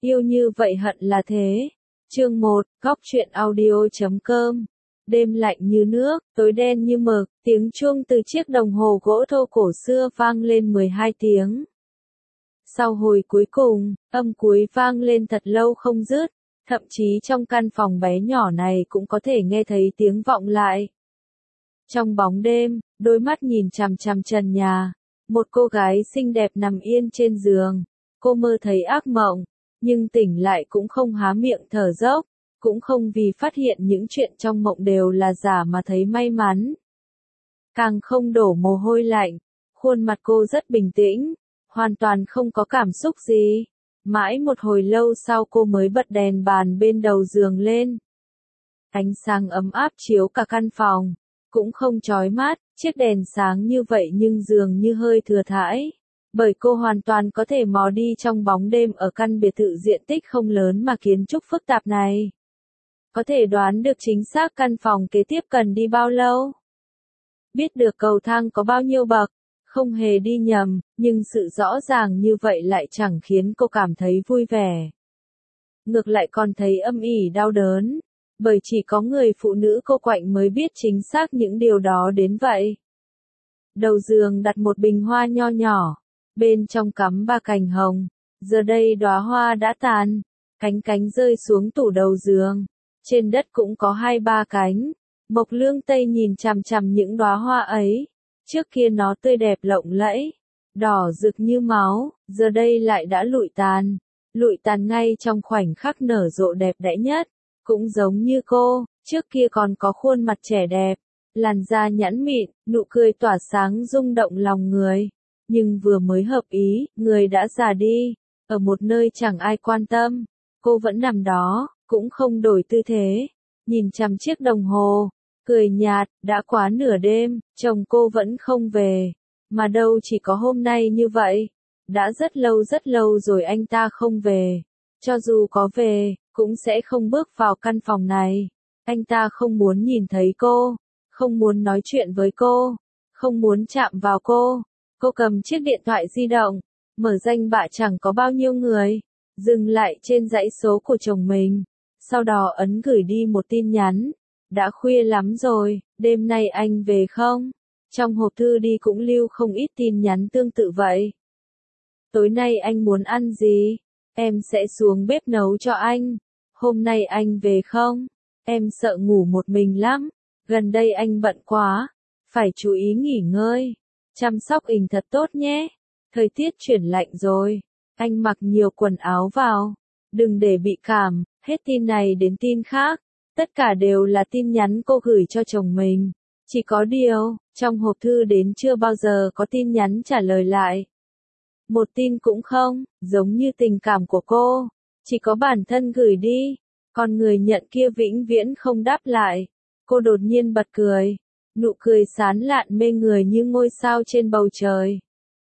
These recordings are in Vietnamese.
Yêu như vậy hận là thế. Chương 1, Góc truyện audio.com. Đêm lạnh như nước, tối đen như mực, tiếng chuông từ chiếc đồng hồ gỗ thô cổ xưa vang lên 12 tiếng. Sau hồi cuối cùng, âm cuối vang lên thật lâu không dứt, thậm chí trong căn phòng bé nhỏ này cũng có thể nghe thấy tiếng vọng lại. Trong bóng đêm, đôi mắt nhìn chằm chằm trần nhà, một cô gái xinh đẹp nằm yên trên giường. Cô mơ thấy ác mộng, nhưng tỉnh lại cũng không há miệng thở dốc, cũng không vì phát hiện những chuyện trong mộng đều là giả mà thấy may mắn. Càng không đổ mồ hôi lạnh, khuôn mặt cô rất bình tĩnh, hoàn toàn không có cảm xúc gì. Mãi một hồi lâu sau cô mới bật đèn bàn bên đầu giường lên. Ánh sáng ấm áp chiếu cả căn phòng, cũng không chói mắt, chiếc đèn sáng như vậy nhưng dường như hơi thừa thãi. Bởi cô hoàn toàn có thể mò đi trong bóng đêm ở căn biệt thự diện tích không lớn mà kiến trúc phức tạp này. Có thể đoán được chính xác căn phòng kế tiếp cần đi bao lâu. Biết được cầu thang có bao nhiêu bậc, không hề đi nhầm, nhưng sự rõ ràng như vậy lại chẳng khiến cô cảm thấy vui vẻ. Ngược lại còn thấy âm ỉ đau đớn, bởi chỉ có người phụ nữ cô quạnh mới biết chính xác những điều đó đến vậy. Đầu giường đặt một bình hoa nho nhỏ, bên trong cắm 3 cành hồng, giờ đây đóa hoa đã tàn, cánh cánh rơi xuống tủ đầu giường, trên đất cũng có 2-3 cánh. Mộc Lương Tây nhìn chằm chằm những đóa hoa ấy, trước kia nó tươi đẹp lộng lẫy, đỏ rực như máu, giờ đây lại đã lụi tàn ngay trong khoảnh khắc nở rộ đẹp đẽ nhất. Cũng giống như cô, trước kia còn có khuôn mặt trẻ đẹp, làn da nhẵn mịn, nụ cười tỏa sáng rung động lòng người. Nhưng vừa mới hợp ý, người đã già đi, ở một nơi chẳng ai quan tâm. Cô vẫn nằm đó, cũng không đổi tư thế, nhìn chằm chiếc đồng hồ, cười nhạt, đã quá nửa đêm, chồng cô vẫn không về, mà đâu chỉ có hôm nay như vậy. Đã rất lâu rồi anh ta không về, cho dù có về, cũng sẽ không bước vào căn phòng này. Anh ta không muốn nhìn thấy cô, không muốn nói chuyện với cô, không muốn chạm vào cô. Cô cầm chiếc điện thoại di động, mở danh bạ chẳng có bao nhiêu người, dừng lại trên dãy số của chồng mình, sau đó ấn gửi đi một tin nhắn. Đã khuya lắm rồi, đêm nay anh về không? Trong hộp thư đi cũng lưu không ít tin nhắn tương tự vậy. Tối nay anh muốn ăn gì? Em sẽ xuống bếp nấu cho anh. Hôm nay anh về không? Em sợ ngủ một mình lắm. Gần đây anh bận quá, phải chú ý nghỉ ngơi. Chăm sóc ình thật tốt nhé. Thời tiết chuyển lạnh rồi, anh mặc nhiều quần áo vào. Đừng để bị cảm. Hết tin này đến tin khác, tất cả đều là tin nhắn cô gửi cho chồng mình. Chỉ có điều, trong hộp thư đến chưa bao giờ có tin nhắn trả lời lại. Một tin cũng không, giống như tình cảm của cô, chỉ có bản thân gửi đi, còn người nhận kia vĩnh viễn không đáp lại. Cô đột nhiên bật cười, nụ cười sán lạn mê người như ngôi sao trên bầu trời.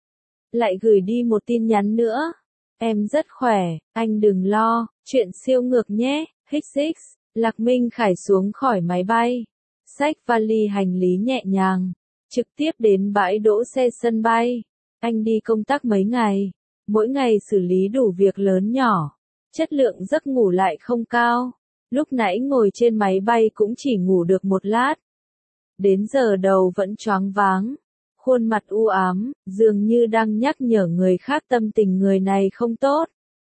Lại gửi đi một tin nhắn nữa. Em rất khỏe, anh đừng lo, chuyện siêu ngược nhé, XX. Lạc Minh Khải xuống khỏi máy bay, xách vali hành lý nhẹ nhàng, trực tiếp đến bãi đỗ xe sân bay. Anh đi công tác mấy ngày, mỗi ngày xử lý đủ việc lớn nhỏ, chất lượng giấc ngủ lại không cao. Lúc nãy ngồi trên máy bay cũng chỉ ngủ được một lát. Đến giờ đầu vẫn choáng váng, khuôn mặt u ám, dường như đang nhắc nhở người khác tâm tình người này không tốt.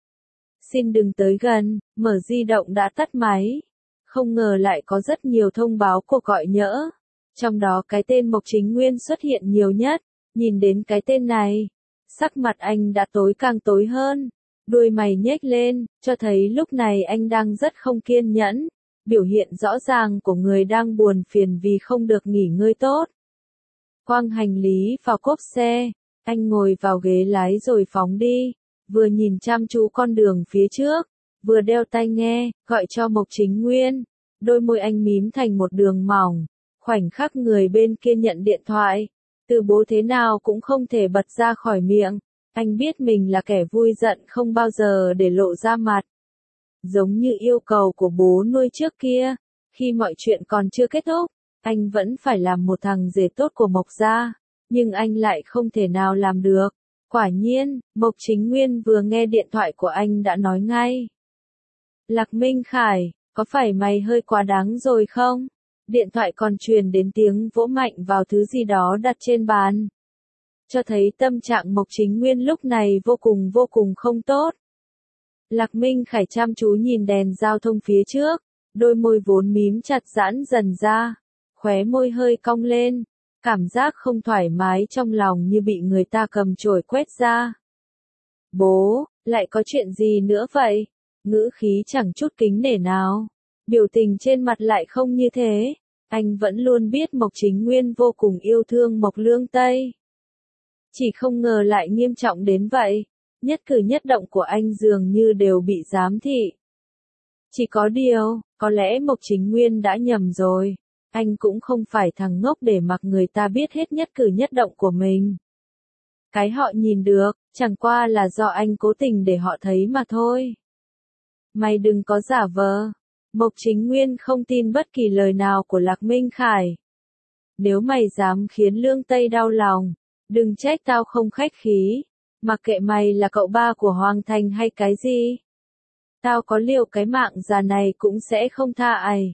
Xin đừng tới gần, mở di động đã tắt máy. Không ngờ lại có rất nhiều thông báo cuộc gọi nhỡ. Trong đó cái tên Mộc Chính Nguyên xuất hiện nhiều nhất. Nhìn đến cái tên này, sắc mặt anh đã tối càng tối hơn. Đuôi mày nhếch lên, cho thấy lúc này anh đang rất không kiên nhẫn. Biểu hiện rõ ràng của người đang buồn phiền vì không được nghỉ ngơi tốt. Quăng hành lý vào cốp xe, anh ngồi vào ghế lái rồi phóng đi. Vừa nhìn chăm chú con đường phía trước, vừa đeo tai nghe, gọi cho Mộc Chính Nguyên. Đôi môi anh mím thành một đường mỏng. Khoảnh khắc người bên kia nhận điện thoại, từ bố thế nào cũng không thể bật ra khỏi miệng. Anh biết mình là kẻ vui giận không bao giờ để lộ ra mặt. Giống như yêu cầu của bố nuôi trước kia, khi mọi chuyện còn chưa kết thúc, anh vẫn phải làm một thằng rể tốt của Mộc gia. Nhưng anh lại không thể nào làm được. Quả nhiên, Mộc Chính Nguyên vừa nghe điện thoại của anh đã nói ngay. Lạc Minh Khải, có phải mày hơi quá đáng rồi không? Điện thoại còn truyền đến tiếng vỗ mạnh vào thứ gì đó đặt trên bàn. Cho thấy tâm trạng Mộc Chính Nguyên lúc này vô cùng không tốt. Lạc Minh Khải chăm chú nhìn đèn giao thông phía trước, đôi môi vốn mím chặt giãn dần ra, khóe môi hơi cong lên, cảm giác không thoải mái trong lòng như bị người ta cầm chổi quét ra. Bố, lại có chuyện gì nữa vậy? Ngữ khí chẳng chút kính nể nào, biểu tình trên mặt lại không như thế. Anh vẫn luôn biết Mộc Chính Nguyên vô cùng yêu thương Mộc Lương Tây. Chỉ không ngờ lại nghiêm trọng đến vậy, nhất cử nhất động của anh dường như đều bị giám thị. Chỉ có điều, có lẽ Mộc Chính Nguyên đã nhầm rồi, anh cũng không phải thằng ngốc để mặc người ta biết hết nhất cử nhất động của mình. Cái họ nhìn được, chẳng qua là do anh cố tình để họ thấy mà thôi. Mày đừng có giả vờ. Mộc Chính Nguyên không tin bất kỳ lời nào của Lạc Minh Khải. Nếu mày dám khiến Lương Tây đau lòng, đừng trách tao không khách khí, mặc kệ mày là cậu ba của Hoàng Thành hay cái gì. Tao có liều cái mạng già này cũng sẽ không tha ai.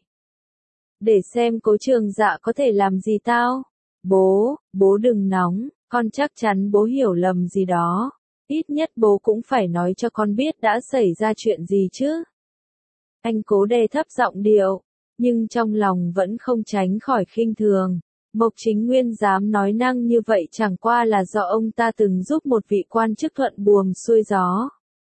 Để xem Cố Trường Dạ có thể làm gì tao. Bố đừng nóng, con chắc chắn bố hiểu lầm gì đó. Ít nhất bố cũng phải nói cho con biết đã xảy ra chuyện gì chứ. Anh cố đè thấp giọng điệu, nhưng trong lòng vẫn không tránh khỏi khinh thường. Mộc Chính Nguyên dám nói năng như vậy chẳng qua là do ông ta từng giúp một vị quan chức thuận buồm xuôi gió.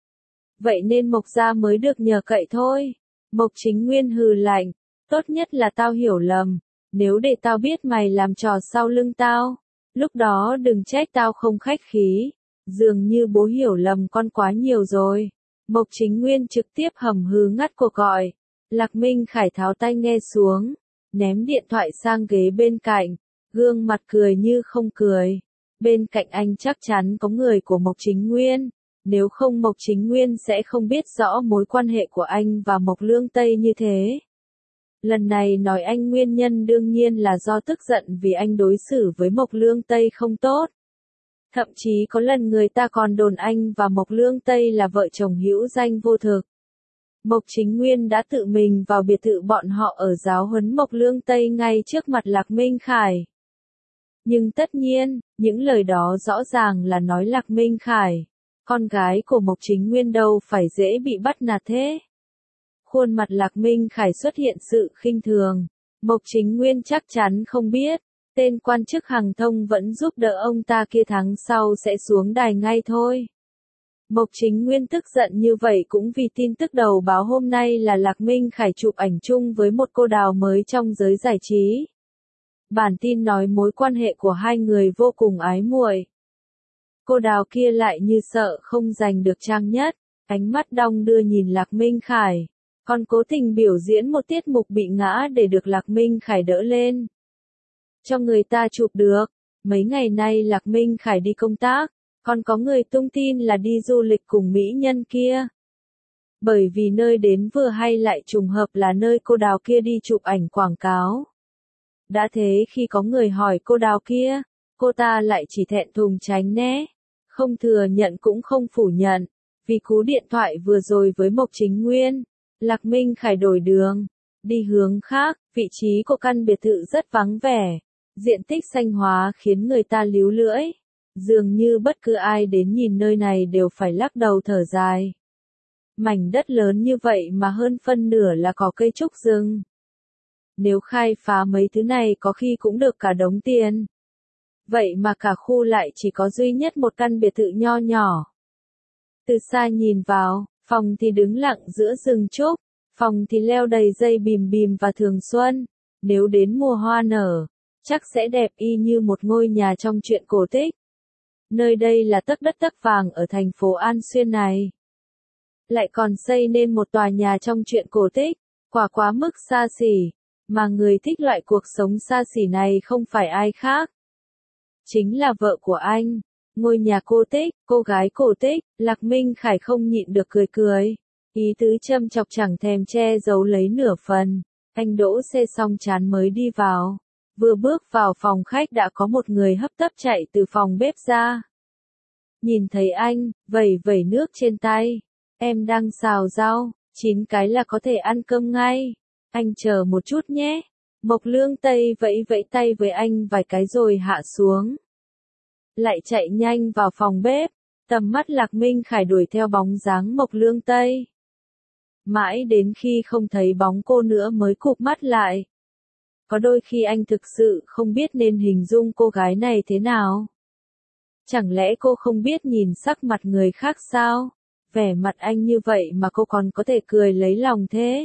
Vậy nên Mộc gia mới được nhờ cậy thôi. Mộc Chính Nguyên hừ lạnh, tốt nhất là tao hiểu lầm. Nếu để tao biết mày làm trò sau lưng tao, lúc đó đừng trách tao không khách khí. Dường như bố hiểu lầm con quá nhiều rồi. Mộc Chính Nguyên trực tiếp hầm hừ ngắt cuộc gọi. Lạc Minh Khải tháo tai nghe xuống, ném điện thoại sang ghế bên cạnh, gương mặt cười như không cười. Bên cạnh anh chắc chắn có người của Mộc Chính Nguyên, nếu không Mộc Chính Nguyên sẽ không biết rõ mối quan hệ của anh và Mộc Lương Tây như thế. Lần này nói anh nguyên nhân đương nhiên là do tức giận vì anh đối xử với Mộc Lương Tây không tốt. Thậm chí có lần người ta còn đồn anh và Mộc Lương Tây là vợ chồng hữu danh vô thực. Mộc Chính Nguyên đã tự mình vào biệt thự bọn họ ở giáo huấn Mộc Lương Tây ngay trước mặt Lạc Minh Khải. Nhưng tất nhiên, những lời đó rõ ràng là nói Lạc Minh Khải. Con gái của Mộc Chính Nguyên đâu phải dễ bị bắt nạt thế. Khuôn mặt Lạc Minh Khải xuất hiện sự khinh thường. Mộc Chính Nguyên chắc chắn không biết. Tên quan chức hàng thông vẫn giúp đỡ ông ta kia tháng sau sẽ xuống đài ngay thôi. Mộc Chính Nguyên tức giận như vậy cũng vì tin tức đầu báo hôm nay là Lạc Minh Khải chụp ảnh chung với một cô đào mới trong giới giải trí. Bản tin nói mối quan hệ của hai người vô cùng ái muội. Cô đào kia lại như sợ không giành được trang nhất, ánh mắt đong đưa nhìn Lạc Minh Khải, còn cố tình biểu diễn một tiết mục bị ngã để được Lạc Minh Khải đỡ lên. Cho người ta chụp được, mấy ngày nay Lạc Minh Khải đi công tác, còn có người tung tin là đi du lịch cùng mỹ nhân kia. Bởi vì nơi đến vừa hay lại trùng hợp là nơi cô đào kia đi chụp ảnh quảng cáo. Đã thế khi có người hỏi cô đào kia, cô ta lại chỉ thẹn thùng tránh né, không thừa nhận cũng không phủ nhận, vì cú điện thoại vừa rồi với Mộc Chính Nguyên, Lạc Minh Khải đổi đường, đi hướng khác, vị trí của căn biệt thự rất vắng vẻ, diện tích xanh hóa khiến người ta líu lưỡi, dường như bất cứ ai đến nhìn nơi này đều phải lắc đầu thở dài. Mảnh đất lớn như vậy mà hơn phân nửa là có cây trúc rừng. Nếu khai phá mấy thứ này có khi cũng được cả đống tiền. Vậy mà cả khu lại chỉ có duy nhất một căn biệt thự nho nhỏ. Từ xa nhìn vào, phòng thì đứng lặng giữa rừng trúc, phòng thì leo đầy dây bìm bìm và thường xuân. Nếu đến mùa hoa nở, chắc sẽ đẹp y như một ngôi nhà trong truyện cổ tích. Nơi đây là tấc đất tấc vàng ở thành phố An Xuyên này. Lại còn xây nên một tòa nhà trong truyện cổ tích, quả quá mức xa xỉ, mà người thích loại cuộc sống xa xỉ này không phải ai khác. Chính là vợ của anh, ngôi nhà cô tích, cô gái cổ tích. Lạc Minh Khải không nhịn được cười cười. Ý tứ châm chọc chẳng thèm che giấu lấy nửa phần. Anh đỗ xe xong chán mới đi vào. Vừa bước vào phòng khách đã có một người hấp tấp chạy từ phòng bếp ra. nhìn thấy anh, vẩy vẩy nước trên tay. Em đang xào rau, 9 cái là có thể ăn cơm ngay. Anh chờ một chút nhé. Mộc Lương Tây vẫy vẫy tay với anh vài cái rồi hạ xuống. Lại chạy nhanh vào phòng bếp, tầm mắt Lạc Minh Khải đuổi theo bóng dáng Mộc Lương Tây. Mãi đến khi không thấy bóng cô nữa mới cụp mắt lại. Có đôi khi anh thực sự không biết nên hình dung cô gái này thế nào. Chẳng lẽ cô không biết nhìn sắc mặt người khác sao? Vẻ mặt anh như vậy mà cô còn có thể cười lấy lòng thế.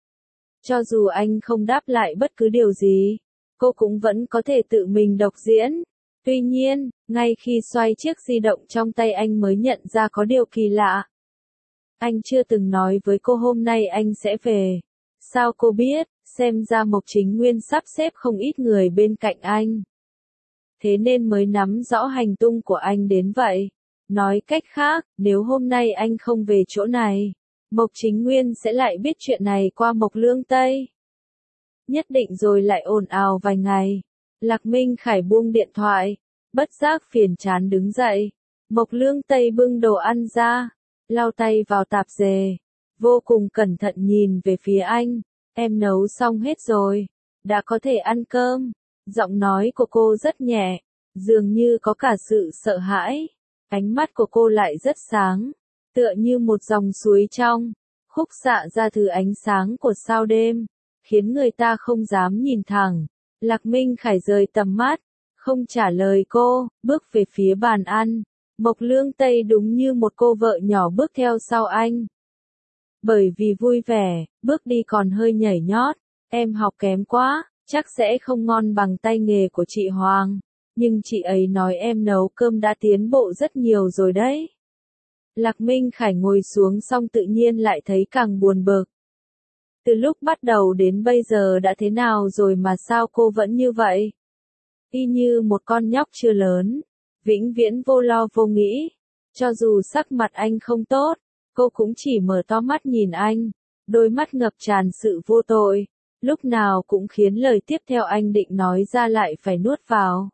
Cho dù anh không đáp lại bất cứ điều gì, cô cũng vẫn có thể tự mình độc diễn. Tuy nhiên, ngay khi xoay chiếc di động trong tay anh mới nhận ra có điều kỳ lạ. Anh chưa từng nói với cô hôm nay anh sẽ về. Sao cô biết? Xem ra Mộc Chính Nguyên sắp xếp không ít người bên cạnh anh. Thế nên mới nắm rõ hành tung của anh đến vậy. Nói cách khác, nếu hôm nay anh không về chỗ này, Mộc Chính Nguyên sẽ lại biết chuyện này qua Mộc Lương Tây. Nhất định rồi lại ồn ào vài ngày. Lạc Minh Khải buông điện thoại, bất giác phiền chán đứng dậy. Mộc Lương Tây bưng đồ ăn ra, lau tay vào tạp dề, vô cùng cẩn thận nhìn về phía anh. Em nấu xong hết rồi, đã có thể ăn cơm. Giọng nói của cô rất nhẹ, dường như có cả sự sợ hãi. Ánh mắt của cô lại rất sáng, tựa như một dòng suối trong, khúc xạ ra thứ ánh sáng của sao đêm, khiến người ta không dám nhìn thẳng. Lạc Minh Khải rời tầm mắt, không trả lời cô, bước về phía bàn ăn. Mộc Lương Tây đúng như một cô vợ nhỏ bước theo sau anh. Bởi vì vui vẻ, bước đi còn hơi nhảy nhót. Em học kém quá, chắc sẽ không ngon bằng tay nghề của chị Hoàng. Nhưng chị ấy nói em nấu cơm đã tiến bộ rất nhiều rồi đấy. Lạc Minh Khải ngồi xuống xong tự nhiên lại thấy càng buồn bực. Từ lúc bắt đầu đến bây giờ đã thế nào rồi mà sao cô vẫn như vậy? Y như một con nhóc chưa lớn, vĩnh viễn vô lo vô nghĩ. Cho dù sắc mặt anh không tốt, cô cũng chỉ mở to mắt nhìn anh, đôi mắt ngập tràn sự vô tội, lúc nào cũng khiến lời tiếp theo anh định nói ra lại phải nuốt vào.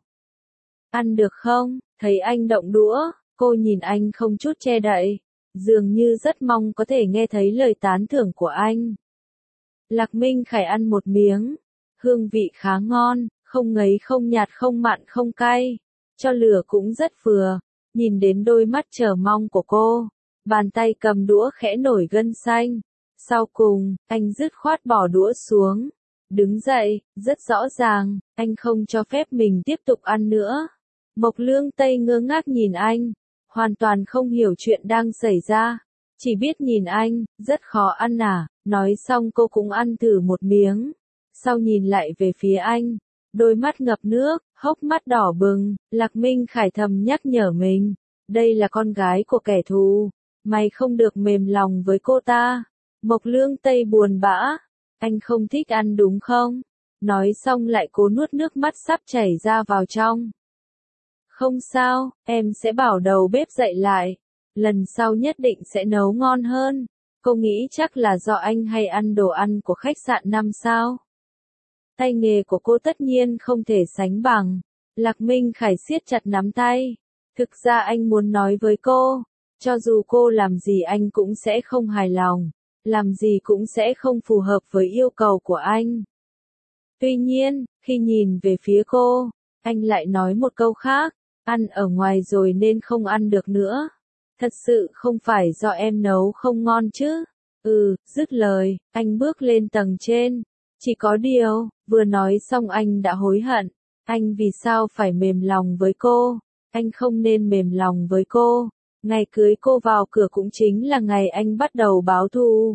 Ăn được không? Thấy anh động đũa, cô nhìn anh không chút che đậy, dường như rất mong có thể nghe thấy lời tán thưởng của anh. Lạc Minh Khải ăn một miếng, hương vị khá ngon, không ngấy không nhạt không mặn không cay, cho lửa cũng rất vừa. Nhìn đến đôi mắt chờ mong của cô, bàn tay cầm đũa khẽ nổi gân xanh. Sau cùng, anh dứt khoát bỏ đũa xuống, đứng dậy, rất rõ ràng, anh không cho phép mình tiếp tục ăn nữa. Mộc Lương Tây ngơ ngác nhìn anh, hoàn toàn không hiểu chuyện đang xảy ra, chỉ biết nhìn anh, rất khó ăn à. Nói xong cô cũng ăn thử một miếng, sau nhìn lại về phía anh, đôi mắt ngập nước, hốc mắt đỏ bừng. Lạc Minh Khải thầm nhắc nhở mình, đây là con gái của kẻ thù, mày không được mềm lòng với cô ta. Mộc Lương Tây buồn bã, anh không thích ăn đúng không? Nói xong lại cố nuốt nước mắt sắp chảy ra vào trong. Không sao, em sẽ bảo đầu bếp dạy lại, lần sau nhất định sẽ nấu ngon hơn. Cô nghĩ chắc là do anh hay ăn đồ ăn của khách sạn 5 sao. Tay nghề của cô tất nhiên không thể sánh bằng. Lạc Minh Khải siết chặt nắm tay. Thực ra anh muốn nói với cô, cho dù cô làm gì anh cũng sẽ không hài lòng, làm gì cũng sẽ không phù hợp với yêu cầu của anh. Tuy nhiên, khi nhìn về phía cô, anh lại nói một câu khác, ăn ở ngoài rồi nên không ăn được nữa. Thật sự không phải do em nấu không ngon chứ? Dứt lời, anh bước lên tầng trên. Chỉ có điều, vừa nói xong anh đã hối hận. Anh vì sao phải mềm lòng với cô? Anh không nên mềm lòng với cô. Ngày cưới cô vào cửa cũng chính là ngày anh bắt đầu báo thù.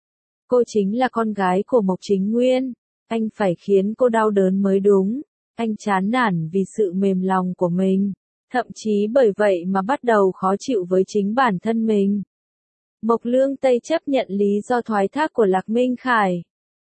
Cô chính là con gái của Mộc Chính Nguyên. Anh phải khiến cô đau đớn mới đúng. Anh chán nản vì sự mềm lòng của mình. Thậm chí bởi vậy mà bắt đầu khó chịu với chính bản thân mình. Mộc Lương Tây chấp nhận lý do thoái thác của Lạc Minh Khải.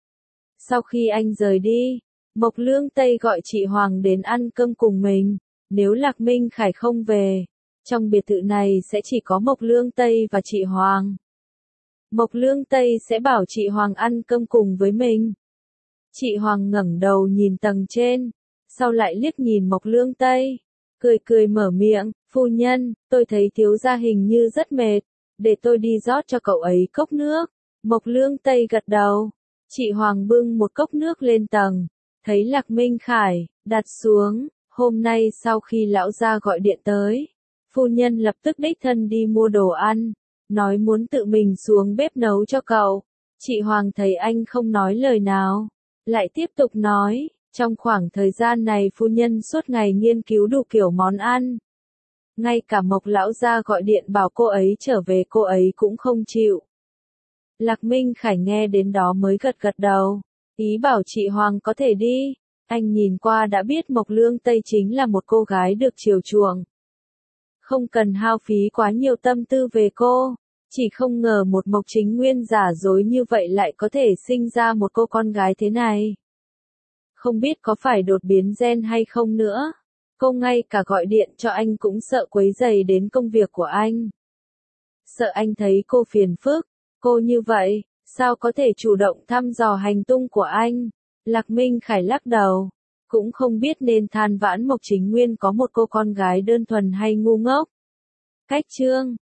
Sau khi anh rời đi, Mộc Lương Tây gọi chị Hoàng đến ăn cơm cùng mình. Nếu Lạc Minh Khải không về, trong biệt thự này sẽ chỉ có Mộc Lương Tây và chị Hoàng. Mộc Lương Tây sẽ bảo chị Hoàng ăn cơm cùng với mình. Chị Hoàng ngẩng đầu nhìn tầng trên, sau lại liếc nhìn Mộc Lương Tây, cười cười mở miệng, Phu nhân, tôi thấy thiếu gia hình như rất mệt, để tôi đi rót cho cậu ấy cốc nước. Mộc Lương Tây gật đầu. Chị Hoàng bưng một cốc nước lên tầng, thấy Lạc Minh Khải, đặt xuống. Hôm nay sau khi lão gia gọi điện tới, phu nhân lập tức đích thân đi mua đồ ăn, nói muốn tự mình xuống bếp nấu cho cậu. Chị Hoàng thấy anh không nói lời nào, lại tiếp tục nói, trong khoảng thời gian này phu nhân suốt ngày nghiên cứu đủ kiểu món ăn. Ngay cả Mộc lão gia gọi điện bảo cô ấy trở về cô ấy cũng không chịu. Lạc Minh Khải nghe đến đó mới gật gật đầu, ý bảo chị Hoàng có thể đi. Anh nhìn qua đã biết Mộc Lương Tây chính là một cô gái được chiều chuộng. Không cần hao phí quá nhiều tâm tư về cô, chỉ không ngờ một Mộc Chính Nguyên giả dối như vậy lại có thể sinh ra một cô con gái thế này. Không biết có phải đột biến gen hay không nữa. Cô ngay cả gọi điện cho anh cũng sợ quấy rầy đến công việc của anh. Sợ anh thấy cô phiền phức, cô như vậy, sao có thể chủ động thăm dò hành tung của anh? Lạc Minh Khải lắc đầu, cũng không biết nên than vãn Mộc Chính Nguyên có một cô con gái đơn thuần hay ngu ngốc. Cách chương